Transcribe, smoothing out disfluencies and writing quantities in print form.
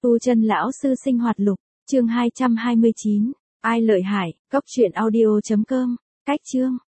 Tu chân lão sư sinh hoạt lục, chương 229, ai lợi hại, cốc truyện audio.com, cách chương.